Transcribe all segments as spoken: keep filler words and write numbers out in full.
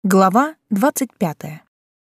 Глава двадцать пятая.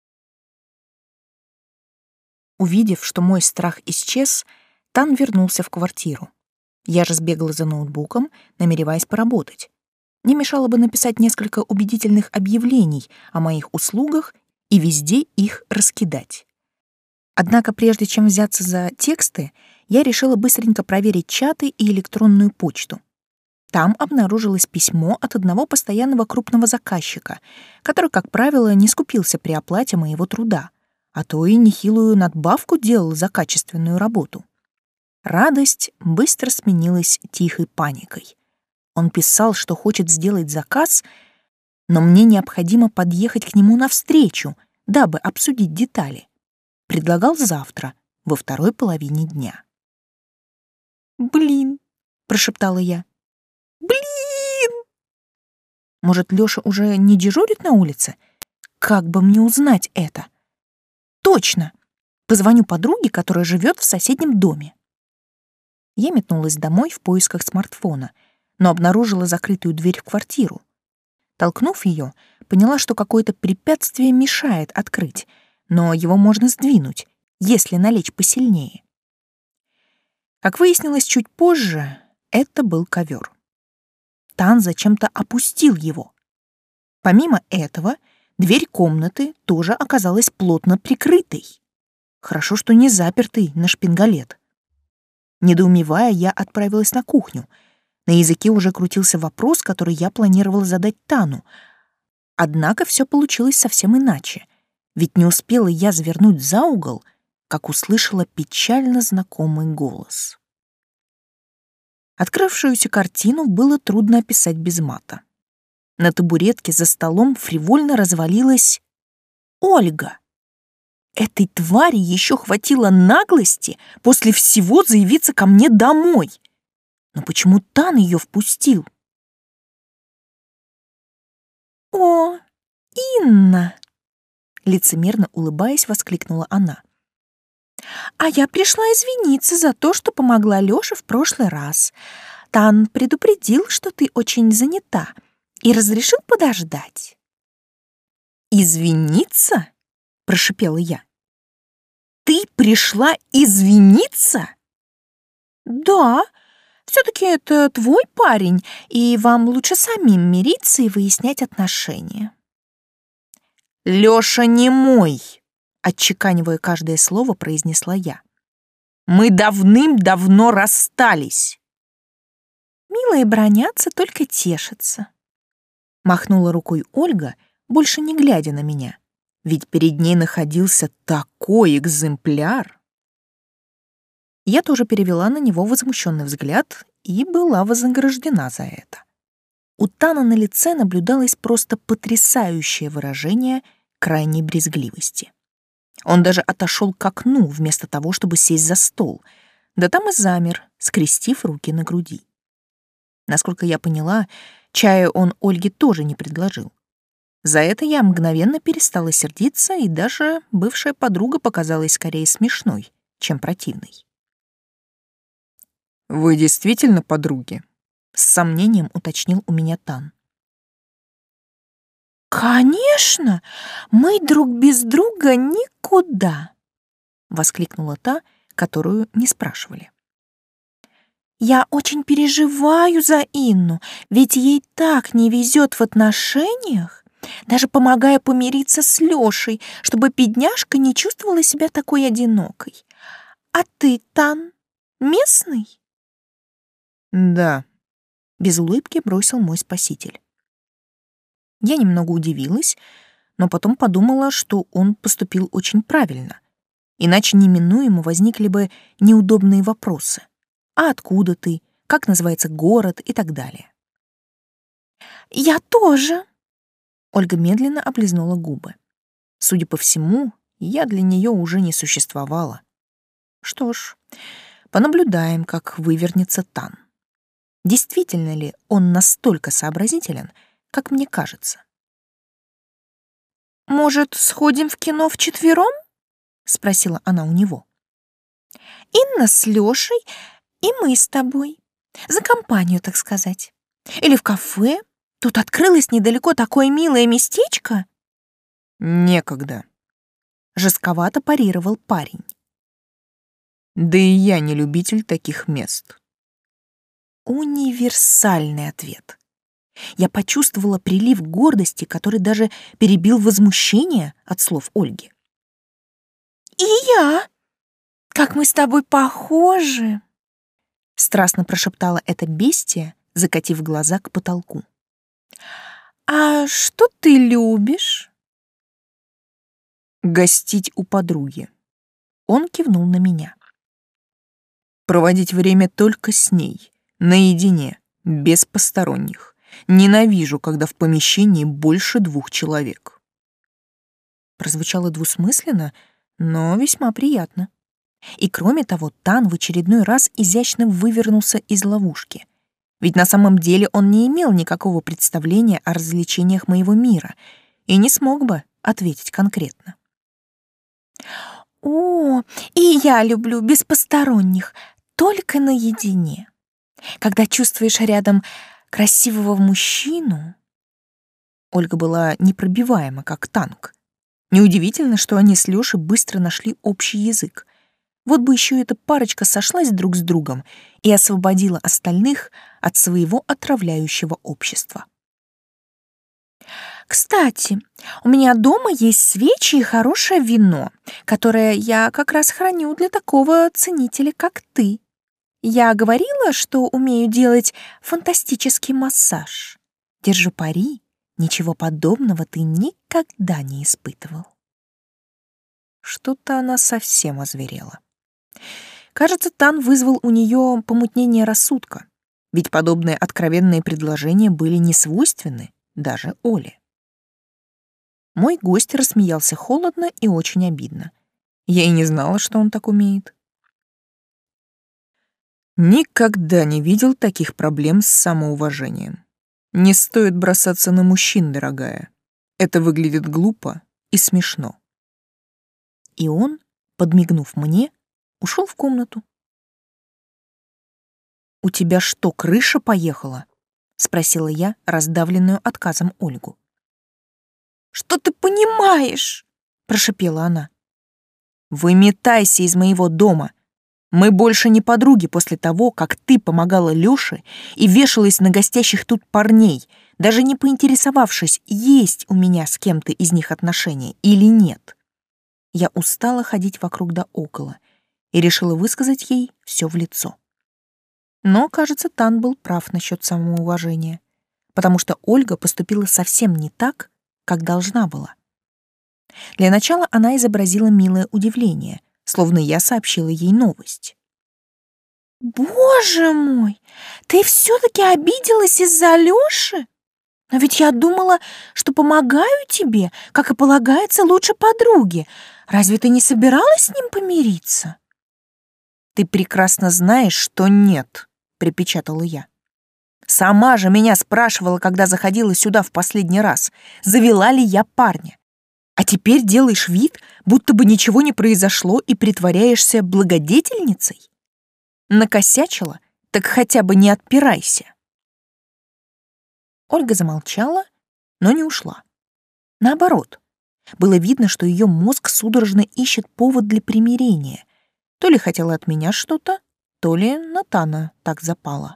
Увидев, что мой страх исчез, Тан вернулся в квартиру. Я же сбегала за ноутбуком, намереваясь поработать. Не мешало бы написать несколько убедительных объявлений о моих услугах и везде их раскидать. Однако прежде чем взяться за тексты, я решила быстренько проверить чаты и электронную почту. Там обнаружилось письмо от одного постоянного крупного заказчика, который, как правило, не скупился при оплате моего труда, а то и нехилую надбавку делал за качественную работу. Радость быстро сменилась тихой паникой. Он писал, что хочет сделать заказ, но мне необходимо подъехать к нему навстречу, дабы обсудить детали. Предлагал завтра, во второй половине дня. «Блин», — прошептала я. «Блин!» Может, Лёша уже не дежурит на улице? Как бы мне узнать это? Точно! Позвоню подруге, которая живет в соседнем доме. Я метнулась домой в поисках смартфона, но обнаружила закрытую дверь в квартиру. Толкнув ее, поняла, что какое-то препятствие мешает открыть, но его можно сдвинуть, если налечь посильнее. Как выяснилось чуть позже, это был ковер. Тан зачем-то опустил его. Помимо этого, дверь комнаты тоже оказалась плотно прикрытой. Хорошо, что не запертой на шпингалет. Недоумевая, я отправилась на кухню. На языке уже крутился вопрос, который я планировала задать Тану. Однако все получилось совсем иначе. Ведь не успела я завернуть за угол, как услышала печально знакомый голос. Открывшуюся картину было трудно описать без мата. На табуретке за столом фривольно развалилась Ольга. Этой твари еще хватило наглости после всего заявиться ко мне домой. Но почему Тан ее впустил? «О, Инна!» — лицемерно улыбаясь, воскликнула она. «А я пришла извиниться за то, что помогла Лёше в прошлый раз. Тан предупредил, что ты очень занята, и разрешил подождать». «Извиниться?» — прошипела я. «Ты пришла извиниться?» «Да, все-таки это твой парень, и вам лучше самим мириться и выяснять отношения». «Лёша не мой!» — отчеканивая каждое слово, произнесла я. «Мы давным-давно расстались». «Милые бранятся, только тешатся», — махнула рукой Ольга, больше не глядя на меня, ведь перед ней находился такой экземпляр. Я тоже перевела на него возмущенный взгляд и была вознаграждена за это. У Тана на лице наблюдалось просто потрясающее выражение крайней брезгливости. Он даже отошел к окну вместо того, чтобы сесть за стол, да там и замер, скрестив руки на груди. Насколько я поняла, чая он Ольге тоже не предложил. За это я мгновенно перестала сердиться, и даже бывшая подруга показалась скорее смешной, чем противной. «Вы действительно подруги?» — с сомнением уточнил у меня Тан. «Конечно! Мы друг без друга никуда!» — воскликнула та, которую не спрашивали. «Я очень переживаю за Инну, ведь ей так не везет в отношениях, даже помогая помириться с Лёшей, чтобы бедняжка не чувствовала себя такой одинокой. А ты, Тан, местный?» «Да», — без улыбки бросил мой спаситель. Я немного удивилась, но потом подумала, что он поступил очень правильно, иначе неминуемо возникли бы неудобные вопросы. А откуда ты? Как называется город? И так далее. «Я тоже!» Ольга медленно облизнула губы. Судя по всему, я для нее уже не существовала. Что ж, понаблюдаем, как вывернется Тан. Действительно ли он настолько сообразителен, как мне кажется? «Может, сходим в кино вчетвером?» — спросила она у него. «Инна с Лёшей и мы с тобой. За компанию, так сказать. Или в кафе, Тут открылось недалеко такое милое местечко. Некогда. Жестковато парировал парень. Да и я не любитель таких мест. Универсальный ответ. Я почувствовала прилив гордости, который даже перебил возмущение от слов Ольги. «И я! Как мы с тобой похожи!» Страстно прошептала эта бестия, закатив глаза к потолку. «А что ты любишь?» Гостить у подруги. Он кивнул на меня. Проводить время только с ней, наедине, без посторонних. Ненавижу, когда в помещении больше двух человек. Прозвучало двусмысленно, но весьма приятно. И кроме того, Тан в очередной раз изящно вывернулся из ловушки. Ведь на самом деле он не имел никакого представления о развлечениях моего мира и не смог бы ответить конкретно. «О, и я люблю без посторонних, только наедине. Когда чувствуешь рядом красивого мужчину...» Ольга была непробиваема, как танк. Неудивительно, что они с Лёшей быстро нашли общий язык. Вот бы еще эта парочка сошлась друг с другом и освободила остальных от своего отравляющего общества. «Кстати, у меня дома есть свечи и хорошее вино, которое я как раз храню для такого ценителя, как ты. Я говорила, что умею делать фантастический массаж. Держу пари, ничего подобного ты никогда не испытывал». Что-то она совсем озверела. Кажется, Тан вызвал у нее помутнение рассудка, ведь подобные откровенные предложения были не свойственны даже Оле. Мой гость рассмеялся холодно и очень обидно. Я и не знала, что он так умеет. Никогда не видел таких проблем с самоуважением. Не стоит бросаться на мужчин, дорогая. Это выглядит глупо и смешно. И он, подмигнув мне, ушел в комнату. «У тебя что, крыша поехала?» — спросила я, раздавленную отказом Ольгу. «Что ты понимаешь?» — прошипела она. «Выметайся из моего дома. Мы больше не подруги после того, как ты помогала Лёше и вешалась на гостящих тут парней, даже не поинтересовавшись, есть у меня с кем-то из них отношения или нет». Я устала ходить вокруг да около и решила высказать ей все в лицо. Но, кажется, Тан был прав насчет самоуважения, потому что Ольга поступила совсем не так, как должна была. Для начала она изобразила милое удивление, словно я сообщила ей новость. «Боже мой, ты все-таки обиделась из-за Лёши? Но ведь я думала, что помогаю тебе, как и полагается лучше подруге. Разве ты не собиралась с ним помириться?» «Ты прекрасно знаешь, что нет», — припечатала я. «Сама же меня спрашивала, когда заходила сюда в последний раз, завела ли я парня. А теперь делаешь вид, будто бы ничего не произошло и притворяешься благодетельницей? Накосячила, так хотя бы не отпирайся». Ольга замолчала, но не ушла. Наоборот, было видно, что ее мозг судорожно ищет повод для примирения. То ли хотела от меня что-то, то ли на Тана так запала.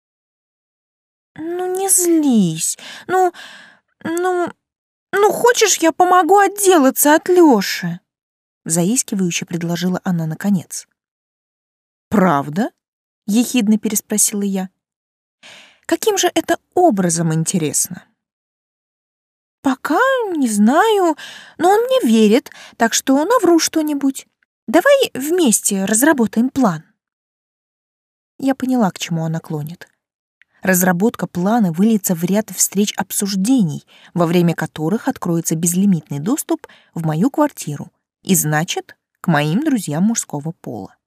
«Ну не злись, ну, ну, ну хочешь, я помогу отделаться от Лёши?» Заискивающе предложила она наконец. «Правда?» — ехидно переспросила я. «Каким же это образом, интересно?» «Пока не знаю, но он мне верит, так что навру что-нибудь. Давай вместе разработаем план». Я поняла, к чему она клонит. Разработка плана выльется в ряд встреч-обсуждений, во время которых откроется безлимитный доступ в мою квартиру и, значит, к моим друзьям мужского пола.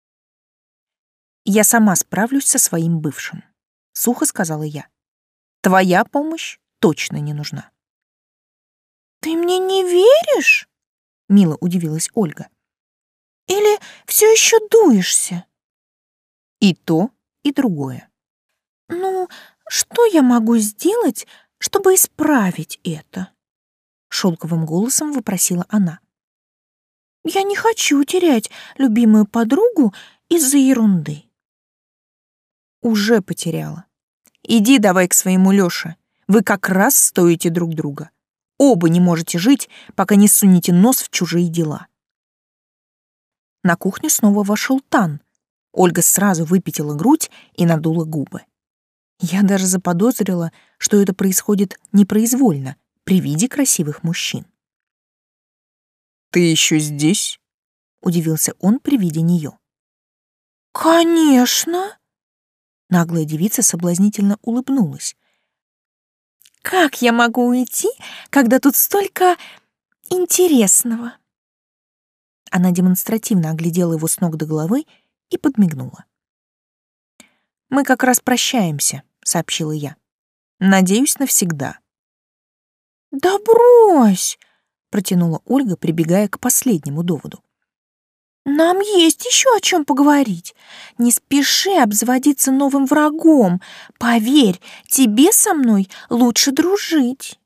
«Я сама справлюсь со своим бывшим», — сухо сказала я. «Твоя помощь точно не нужна». «Ты мне не веришь?» — мило удивилась Ольга. «Или все еще дуешься?» «И то, и другое». «Ну, что я могу сделать, чтобы исправить это?» — шелковым голосом вопросила она. «Я не хочу терять любимую подругу из-за ерунды». «Уже потеряла. Иди давай к своему Лёше. Вы как раз стоите друг друга. Оба не можете жить, пока не сунете нос в чужие дела». На кухню снова вошел Тан. Ольга сразу выпятила грудь и надула губы. Я даже заподозрила, что это происходит непроизвольно при виде красивых мужчин. «Ты еще здесь?» — удивился он при виде нее. «Конечно!» — наглая девица соблазнительно улыбнулась. «Как я могу уйти, когда тут столько интересного?» Она демонстративно оглядела его с ног до головы и подмигнула. «Мы как раз прощаемся», — сообщила я. «Надеюсь, навсегда». «Да брось!» — протянула Ольга, прибегая к последнему доводу. «Нам есть еще о чем поговорить. Не спеши обзаводиться новым врагом. Поверь, тебе со мной лучше дружить».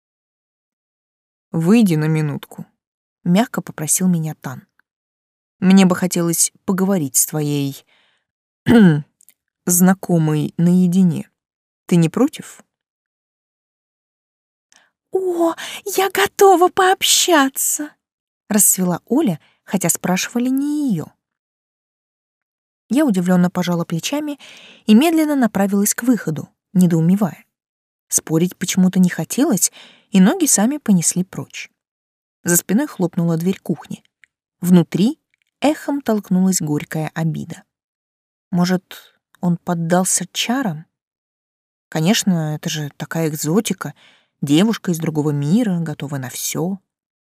«Выйди на минутку», — мягко попросил меня Тан. «Мне бы хотелось поговорить с твоей знакомой наедине. Ты не против?» «О, я готова пообщаться!» — расцвела Оля, хотя спрашивали не ее. Я удивленно пожала плечами и медленно направилась к выходу, недоумевая. Спорить почему-то не хотелось, и ноги сами понесли прочь. За спиной хлопнула дверь кухни. Внутри эхом толкнулась горькая обида. Может, он поддался чарам? Конечно, это же такая экзотика, девушка из другого мира, готовая на все.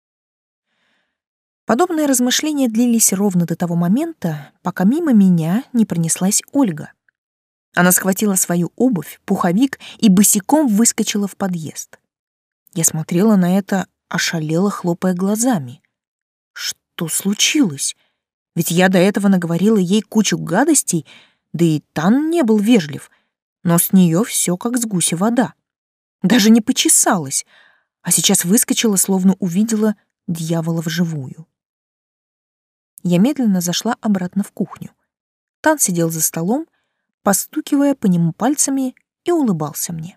Подобные размышления длились ровно до того момента, пока мимо меня не пронеслась Ольга. Она схватила свою обувь, пуховик и босиком выскочила в подъезд. Я смотрела на это, ошалела, хлопая глазами. Что случилось? Ведь я до этого наговорила ей кучу гадостей, да и Тан не был вежлив, но с нее все как с гуся вода. Даже не почесалась, а сейчас выскочила, словно увидела дьявола вживую. Я медленно зашла обратно в кухню. Тан сидел за столом, постукивая по нему пальцами, и улыбался мне.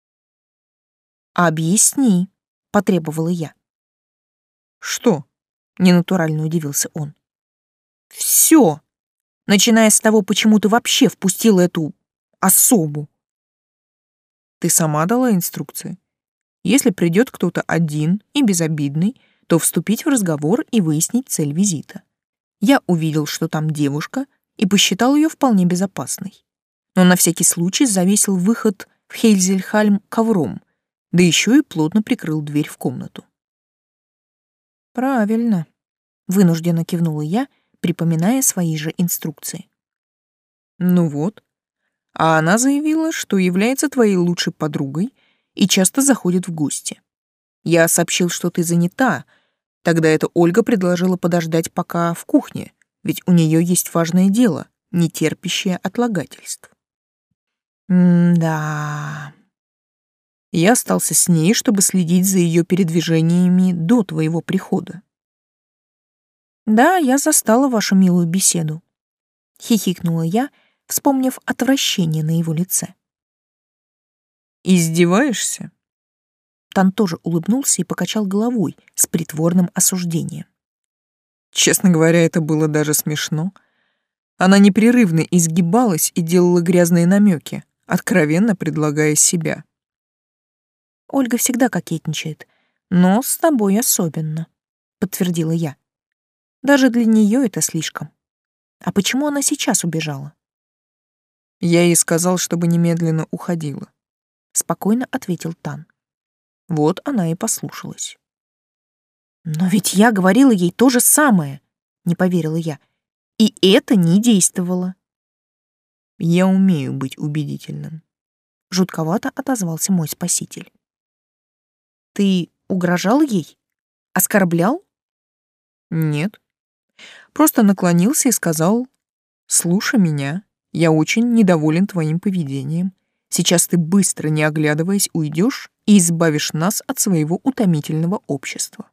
«Объясни», — потребовала я. «Что?» — ненатурально удивился он. «Все, начиная с того, почему ты вообще впустила эту особу». «Ты сама дала инструкции. Если придет кто-то один и безобидный, то вступить в разговор и выяснить цель визита. Я увидел, что там девушка, и посчитал ее вполне безопасной. Но на всякий случай завесил выход в Хейзельхальм ковром, да еще и плотно прикрыл дверь в комнату». «Правильно», — вынужденно кивнула я, припоминая свои же инструкции. «Ну вот. А она заявила, что является твоей лучшей подругой и часто заходит в гости. Я сообщил, что ты занята. Тогда эта Ольга предложила подождать пока в кухне, ведь у нее есть важное дело, не терпящее отлагательств». «М-да...» Я остался с ней, чтобы следить за ее передвижениями до твоего прихода. «Да, я застала вашу милую беседу», — хихикнула я, вспомнив отвращение на его лице. «Издеваешься?» Тан тоже улыбнулся и покачал головой с притворным осуждением. Честно говоря, это было даже смешно. Она непрерывно изгибалась и делала грязные намеки, откровенно предлагая себя. «Ольга всегда кокетничает, но с тобой особенно», — подтвердила я. «Даже для нее это слишком. А почему она сейчас убежала?» Я ей сказал, чтобы немедленно уходила. Спокойно ответил Тан. Вот она и послушалась. «Но ведь я говорила ей то же самое», — не поверила я. «И это не действовало». Я умею быть убедительным. Жутковато отозвался мой спаситель. «Ты угрожал ей? Оскорблял?» Нет. Просто наклонился и сказал: «Слушай меня, я очень недоволен твоим поведением. Сейчас ты быстро, не оглядываясь, уйдешь и избавишь нас от своего утомительного общества.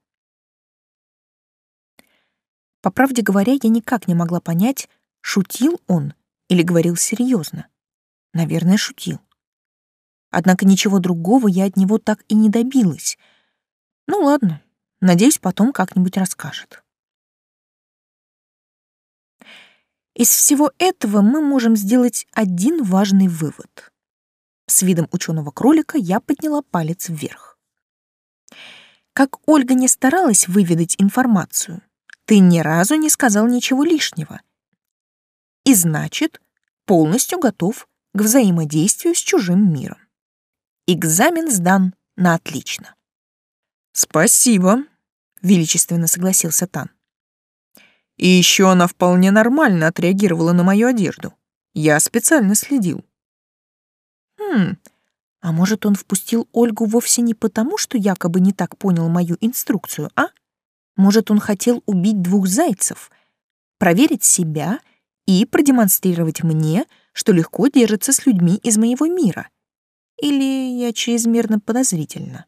По правде говоря, я никак не могла понять, шутил он или говорил серьезно. Наверное, шутил. Однако ничего другого я от него так и не добилась. Ну ладно, надеюсь, потом как-нибудь расскажет. Из всего этого мы можем сделать один важный вывод. С видом ученого кролика я подняла палец вверх. Как Ольга не старалась выведать информацию, ты ни разу не сказал ничего лишнего. И значит, полностью готов к взаимодействию с чужим миром. Экзамен сдан на отлично. Спасибо, величественно согласился Тан. И еще она вполне нормально отреагировала на мою одежду. Я специально следил. Хм, а может, он впустил Ольгу вовсе не потому, что якобы не так понял мою инструкцию, а? Может, он хотел убить двух зайцев, проверить себя и продемонстрировать мне, что легко держится с людьми из моего мира? Или я чрезмерно подозрительна?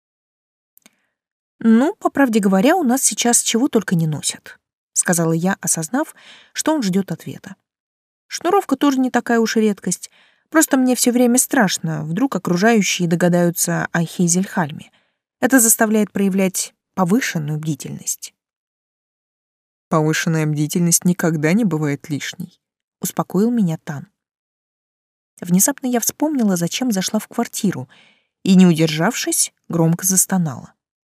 Ну, по правде говоря, у нас сейчас чего только не носят, сказала я, осознав, что он ждет ответа. Шнуровка тоже не такая уж и редкость. Просто мне все время страшно, вдруг окружающие догадаются о Хейзельхальме. Это заставляет проявлять повышенную бдительность. Повышенная бдительность никогда не бывает лишней, успокоил меня Тан. Внезапно я вспомнила, зачем зашла в квартиру, и, не удержавшись, громко застонала.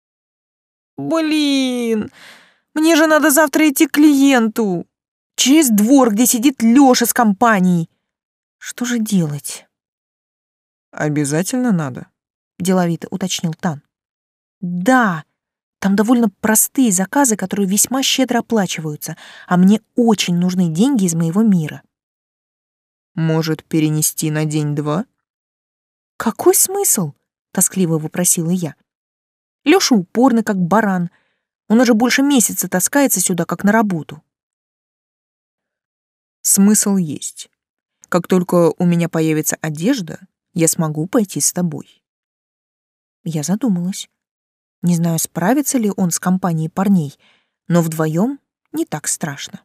«Блин, мне же надо завтра идти к клиенту, через двор, где сидит Лёша с компанией. Что же делать?» «Обязательно надо», — деловито уточнил Тан. «Да, там довольно простые заказы, которые весьма щедро оплачиваются, а мне очень нужны деньги из моего мира». «Может, перенести на день-два?» «Какой смысл?» — тоскливо вопросила я. Лёша упорный, как баран. Он уже больше месяца таскается сюда, как на работу. «Смысл есть. Как только у меня появится одежда, я смогу пойти с тобой». Я задумалась. Не знаю, справится ли он с компанией парней, но вдвоем не так страшно.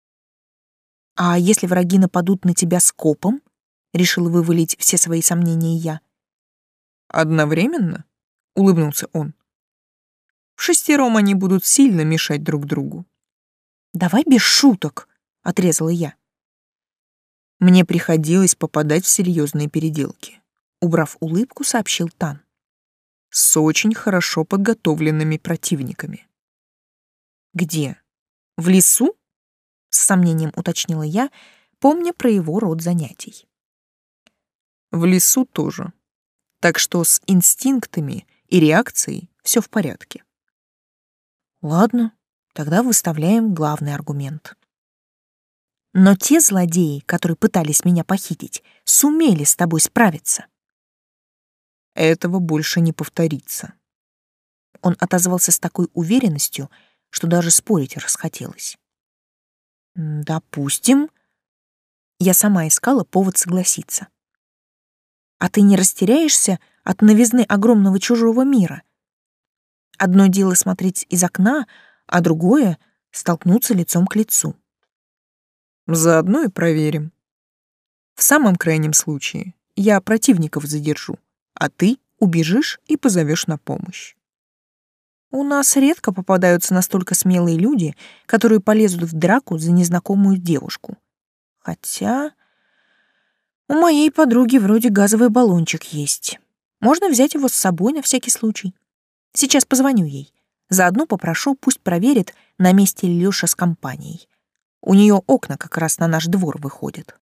«А если враги нападут на тебя скопом?» — решила вывалить все свои сомнения я. «Одновременно?» — улыбнулся он. «В шестером они будут сильно мешать друг другу». «Давай без шуток», — отрезала я. Мне приходилось попадать в серьезные переделки. Убрав улыбку, сообщил Тан. С очень хорошо подготовленными противниками. «Где? В лесу?» — с сомнением уточнила я, помня про его род занятий. В лесу тоже. Так что с инстинктами и реакцией все в порядке. Ладно, тогда выставляем главный аргумент. Но те злодеи, которые пытались меня похитить, сумели с тобой справиться. Этого больше не повторится. Он отозвался с такой уверенностью, что даже спорить расхотелось. Допустим. Я сама искала повод согласиться. А ты не растеряешься от новизны огромного чужого мира? Одно дело смотреть из окна, а другое — столкнуться лицом к лицу. Заодно и проверим. В самом крайнем случае я противников задержу, а ты убежишь и позовешь на помощь. У нас редко попадаются настолько смелые люди, которые полезут в драку за незнакомую девушку. Хотя у моей подруги вроде газовый баллончик есть. Можно взять его с собой на всякий случай. Сейчас позвоню ей. Заодно попрошу, пусть проверит, на месте ли Лёша с компанией. У нее окна как раз на наш двор выходят.